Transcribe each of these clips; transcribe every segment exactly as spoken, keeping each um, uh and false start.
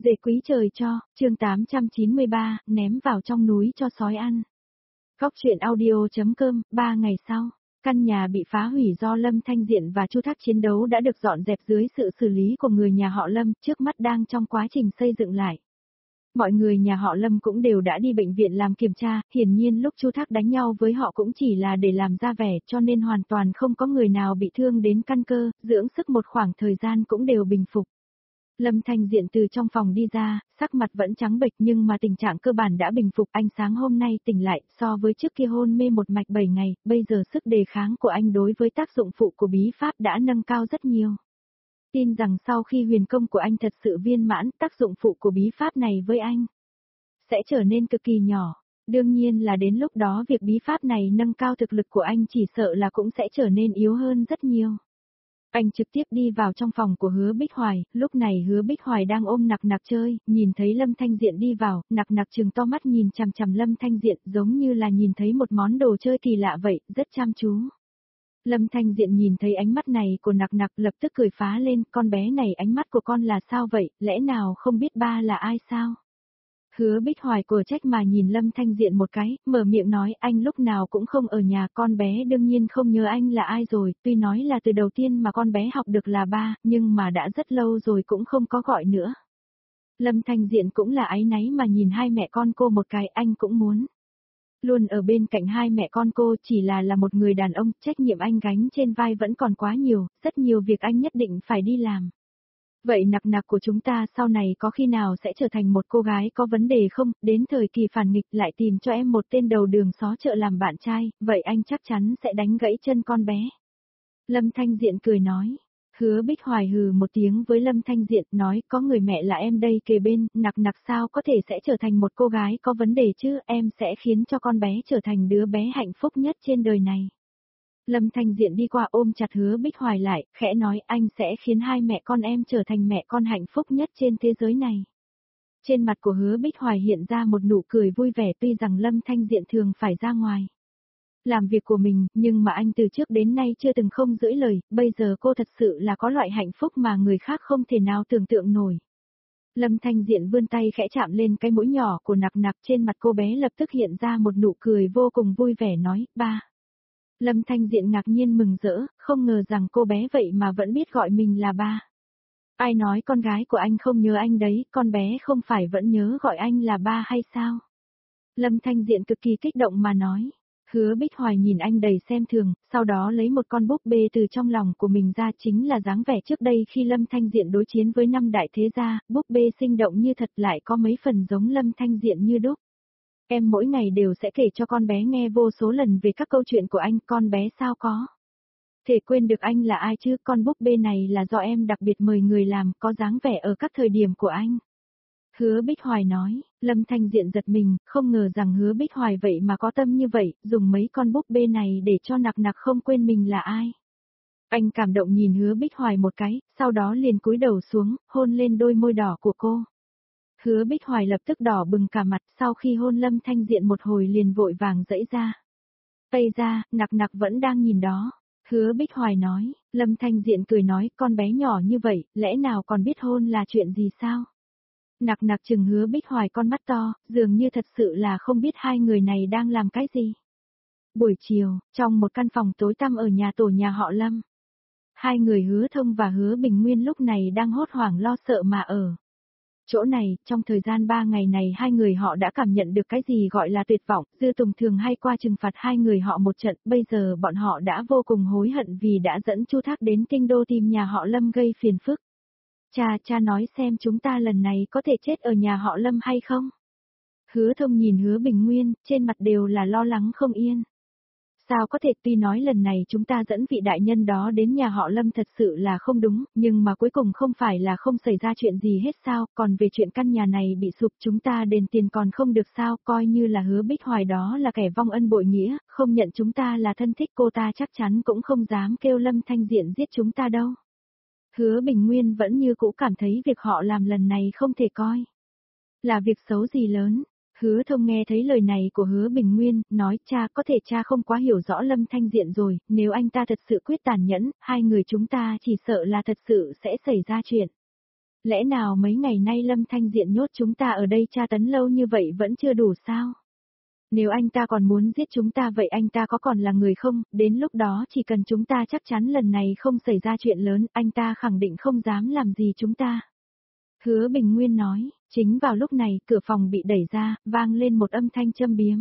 Dê quý trời cho, chương tám trăm chín mươi ba, ném vào trong núi cho sói ăn. Góc truyện audio.com, ba ngày sau, căn nhà bị phá hủy do Lâm Thanh Diện và Chu Thác chiến đấu đã được dọn dẹp dưới sự xử lý của người nhà họ Lâm, trước mắt đang trong quá trình xây dựng lại. Mọi người nhà họ Lâm cũng đều đã đi bệnh viện làm kiểm tra, hiển nhiên lúc Chu Thác đánh nhau với họ cũng chỉ là để làm ra vẻ, cho nên hoàn toàn không có người nào bị thương đến căn cơ, dưỡng sức một khoảng thời gian cũng đều bình phục. Lâm Thanh Diện từ trong phòng đi ra, sắc mặt vẫn trắng bệch nhưng mà tình trạng cơ bản đã bình phục. Anh sáng hôm nay tỉnh lại, so với trước kia hôn mê một mạch bảy ngày, bây giờ sức đề kháng của anh đối với tác dụng phụ của bí pháp đã nâng cao rất nhiều. Tin rằng sau khi huyền công của anh thật sự viên mãn, tác dụng phụ của bí pháp này với anh sẽ trở nên cực kỳ nhỏ. Đương nhiên là đến lúc đó việc bí pháp này nâng cao thực lực của anh chỉ sợ là cũng sẽ trở nên yếu hơn rất nhiều. Anh trực tiếp đi vào trong phòng của Hứa Bích Hoài, lúc này Hứa Bích Hoài đang ôm Nặc Nặc chơi, nhìn thấy Lâm Thanh Diện đi vào, Nặc Nặc trừng to mắt nhìn chằm chằm Lâm Thanh Diện giống như là nhìn thấy một món đồ chơi kỳ lạ vậy, rất chăm chú. Lâm Thanh Diện nhìn thấy ánh mắt này của Nặc Nặc lập tức cười phá lên, con bé này ánh mắt của con là sao vậy, lẽ nào không biết ba là ai sao? Hứa Bích Hoài của trách mà nhìn Lâm Thanh Diện một cái, mở miệng nói anh lúc nào cũng không ở nhà, con bé đương nhiên không nhớ anh là ai rồi, tuy nói là từ đầu tiên mà con bé học được là ba, nhưng mà đã rất lâu rồi cũng không có gọi nữa. Lâm Thanh Diện cũng là áy náy mà nhìn hai mẹ con cô một cái, anh cũng muốn luôn ở bên cạnh hai mẹ con cô, chỉ là là một người đàn ông, trách nhiệm anh gánh trên vai vẫn còn quá nhiều, rất nhiều việc anh nhất định phải đi làm. Vậy Nặc Nặc của chúng ta sau này có khi nào sẽ trở thành một cô gái có vấn đề không, đến thời kỳ phản nghịch lại tìm cho em một tên đầu đường xó chợ làm bạn trai, vậy anh chắc chắn sẽ đánh gãy chân con bé. Lâm Thanh Diện cười nói. Hứa Bích Hoài hừ một tiếng với Lâm Thanh Diện nói có người mẹ là em đây kề bên, Nặc Nặc sao có thể sẽ trở thành một cô gái có vấn đề chứ, em sẽ khiến cho con bé trở thành đứa bé hạnh phúc nhất trên đời này. Lâm Thanh Diện đi qua ôm chặt Hứa Bích Hoài lại, khẽ nói anh sẽ khiến hai mẹ con em trở thành mẹ con hạnh phúc nhất trên thế giới này. Trên mặt của Hứa Bích Hoài hiện ra một nụ cười vui vẻ tuy rằng Lâm Thanh Diện thường phải ra ngoài làm việc của mình, nhưng mà anh từ trước đến nay chưa từng không giữ lời, bây giờ cô thật sự là có loại hạnh phúc mà người khác không thể nào tưởng tượng nổi. Lâm Thanh Diện vươn tay khẽ chạm lên cái mũi nhỏ của Nặc Nặc, trên mặt cô bé lập tức hiện ra một nụ cười vô cùng vui vẻ nói, ba. Lâm Thanh Diện ngạc nhiên mừng rỡ, không ngờ rằng cô bé vậy mà vẫn biết gọi mình là ba. Ai nói con gái của anh không nhớ anh đấy, con bé không phải vẫn nhớ gọi anh là ba hay sao? Lâm Thanh Diện cực kỳ kích động mà nói. Hứa Bích Hoài nhìn anh đầy xem thường, sau đó lấy một con búp bê từ trong lòng của mình ra, chính là dáng vẻ trước đây khi Lâm Thanh Diện đối chiến với năm đại thế gia, búp bê sinh động như thật lại có mấy phần giống Lâm Thanh Diện như đúc. Em mỗi ngày đều sẽ kể cho con bé nghe vô số lần về các câu chuyện của anh, con bé sao có thể quên được anh là ai chứ, con búp bê này là do em đặc biệt mời người làm, có dáng vẻ ở các thời điểm của anh. Hứa Bích Hoài nói, Lâm Thanh Diện giật mình, không ngờ rằng Hứa Bích Hoài vậy mà có tâm như vậy, dùng mấy con búp bê này để cho Nặc Nặc không quên mình là ai. Anh cảm động nhìn Hứa Bích Hoài một cái, sau đó liền cúi đầu xuống, hôn lên đôi môi đỏ của cô. Hứa Bích Hoài lập tức đỏ bừng cả mặt, sau khi hôn Lâm Thanh Diện một hồi liền vội vàng dãy ra. Tây ra, Nặc Nặc vẫn đang nhìn đó. Hứa Bích Hoài nói, Lâm Thanh Diện cười nói, con bé nhỏ như vậy, lẽ nào còn biết hôn là chuyện gì sao? Nặc Nặc chừng Hứa Bích Hoài con mắt to, dường như thật sự là không biết hai người này đang làm cái gì. Buổi chiều, trong một căn phòng tối tăm ở nhà tổ nhà họ Lâm, hai người Hứa Thông và Hứa Bình Nguyên lúc này đang hốt hoảng lo sợ mà ở chỗ này. Trong thời gian ba ngày này hai người họ đã cảm nhận được cái gì gọi là tuyệt vọng, Dư Tùng thường hay qua trừng phạt hai người họ một trận, bây giờ bọn họ đã vô cùng hối hận vì đã dẫn Chu Thác đến kinh đô tìm nhà họ Lâm gây phiền phức. Cha, cha nói xem chúng ta lần này có thể chết ở nhà họ Lâm hay không? Hứa Thông nhìn Hứa Bình Nguyên, trên mặt đều là lo lắng không yên. Sao có thể, tuy nói lần này chúng ta dẫn vị đại nhân đó đến nhà họ Lâm thật sự là không đúng, nhưng mà cuối cùng không phải là không xảy ra chuyện gì hết sao, còn về chuyện căn nhà này bị sụp chúng ta đền tiền còn không được sao, coi như là Hứa Bích Hoài đó là kẻ vong ân bội nghĩa, không nhận chúng ta là thân thích cô ta chắc chắn cũng không dám kêu Lâm Thanh Diện giết chúng ta đâu. Hứa Bình Nguyên vẫn như cũ cảm thấy việc họ làm lần này không thể coi là việc xấu gì lớn. Hứa Thông nghe thấy lời này của Hứa Bình Nguyên, nói cha có thể cha không quá hiểu rõ Lâm Thanh Diện rồi, nếu anh ta thật sự quyết tàn nhẫn, hai người chúng ta chỉ sợ là thật sự sẽ xảy ra chuyện. Lẽ nào mấy ngày nay Lâm Thanh Diện nhốt chúng ta ở đây tra tấn lâu như vậy vẫn chưa đủ sao? Nếu anh ta còn muốn giết chúng ta vậy anh ta có còn là người không? Đến lúc đó chỉ cần chúng ta chắc chắn lần này không xảy ra chuyện lớn, anh ta khẳng định không dám làm gì chúng ta. Hứa Bình Nguyên nói, chính vào lúc này cửa phòng bị đẩy ra, vang lên một âm thanh châm biếm.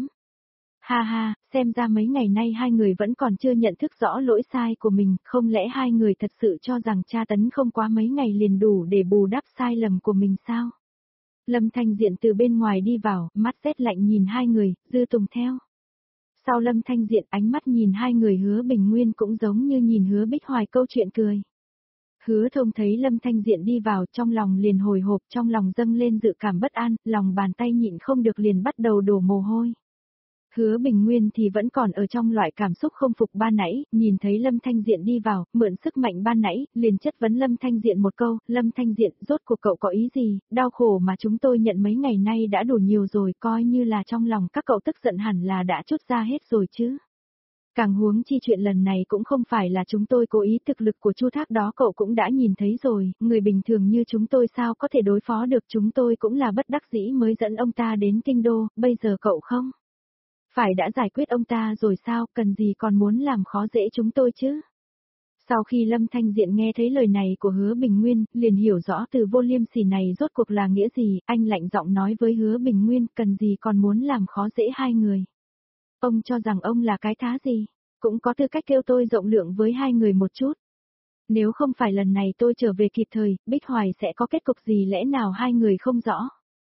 Ha ha, xem ra mấy ngày nay hai người vẫn còn chưa nhận thức rõ lỗi sai của mình, không lẽ hai người thật sự cho rằng tra tấn không quá mấy ngày liền đủ để bù đắp sai lầm của mình sao? Lâm Thanh Diện từ bên ngoài đi vào, mắt rét lạnh nhìn hai người, Dư Tùng theo. Sau Lâm Thanh Diện ánh mắt nhìn hai người Hứa Bình Nguyên cũng giống như nhìn Hứa Bích Hoài câu chuyện cười. Hứa Thông thấy Lâm Thanh Diện đi vào trong lòng liền hồi hộp, trong lòng dâng lên dự cảm bất an, lòng bàn tay nhịn không được liền bắt đầu đổ mồ hôi. Hứa Bình Nguyên thì vẫn còn ở trong loại cảm xúc không phục ban nãy, nhìn thấy Lâm Thanh Diện đi vào, mượn sức mạnh ban nãy, liền chất vấn Lâm Thanh Diện một câu, Lâm Thanh Diện, rốt cuộc cậu có ý gì, đau khổ mà chúng tôi nhận mấy ngày nay đã đủ nhiều rồi, coi như là trong lòng các cậu tức giận hẳn là đã trút ra hết rồi chứ. Càng huống chi chuyện lần này cũng không phải là chúng tôi cố ý, thực lực của Chu Thác đó cậu cũng đã nhìn thấy rồi, người bình thường như chúng tôi sao có thể đối phó được, chúng tôi cũng là bất đắc dĩ mới dẫn ông ta đến kinh đô, bây giờ cậu không phải đã giải quyết ông ta rồi sao, cần gì còn muốn làm khó dễ chúng tôi chứ? Sau khi Lâm Thanh Diện nghe thấy lời này của Hứa Bình Nguyên, liền hiểu rõ từ vô liêm sỉ này rốt cuộc là nghĩa gì, anh lạnh giọng nói với Hứa Bình Nguyên, cần gì còn muốn làm khó dễ hai người. Ông cho rằng ông là cái thá gì, cũng có tư cách kêu tôi rộng lượng với hai người một chút. Nếu không phải lần này tôi trở về kịp thời, Bích Hoài sẽ có kết cục gì lẽ nào hai người không rõ.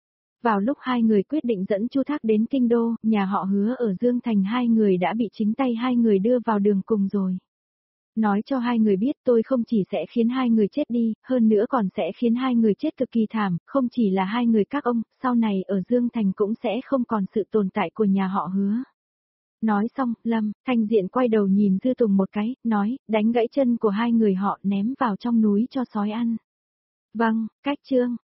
Vào lúc hai người quyết định dẫn Chu Thác đến kinh đô, nhà họ Hứa ở Dương Thành hai người đã bị chính tay hai người đưa vào đường cùng rồi. Nói cho hai người biết tôi không chỉ sẽ khiến hai người chết đi, hơn nữa còn sẽ khiến hai người chết cực kỳ thảm, không chỉ là hai người các ông, sau này ở Dương Thành cũng sẽ không còn sự tồn tại của nhà họ Hứa. Nói xong, Lâm Thanh Diện quay đầu nhìn Dư Tùng một cái, nói, đánh gãy chân của hai người họ ném vào trong núi cho sói ăn. Vâng, cách chương.